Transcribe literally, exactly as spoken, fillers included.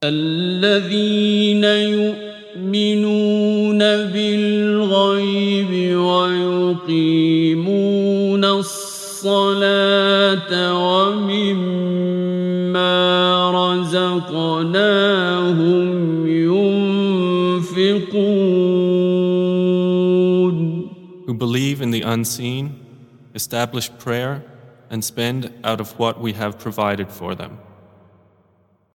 الذين يؤمنون بالغيب ويقيمون الصلاة ومما رزقناهم ينفقون. Who believe in the unseen, establish prayer, and spend out of what we have provided for them.